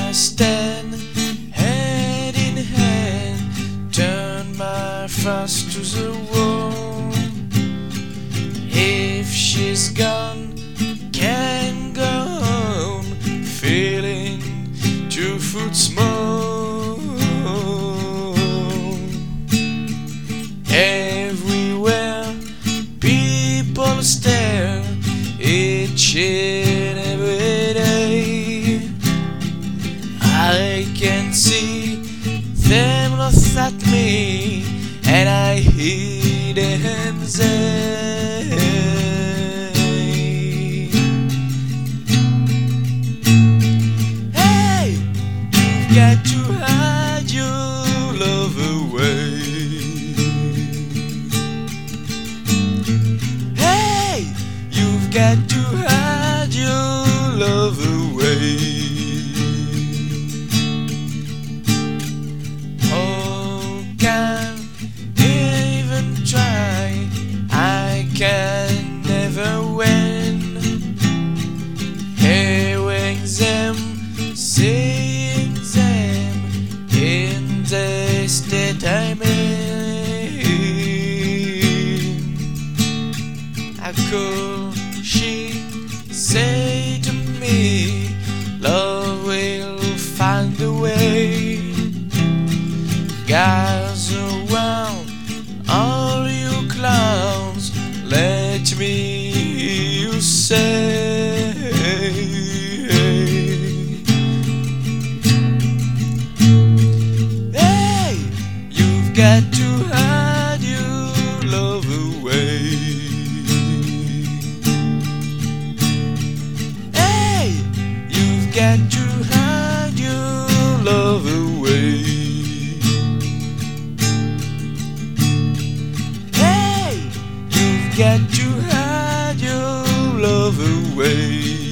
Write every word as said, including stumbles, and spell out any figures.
I stand hand in hand, turn my face to the wall. If she's gone, can't go on, feeling two foot small. Everywhere people stare, each and every day. I can see them look at me, and I hear them say, hey, you've got to hide your love away. Hey, you've got to hide your love away. Can never win. Hearing them, seeing them in the state I'm in. How could she say to me, love will find a way? Guys around, all you clowns, let me hear you say, hey, you've got to hide your love away. Hey, you've got to hide your love away. Got to hide your love away.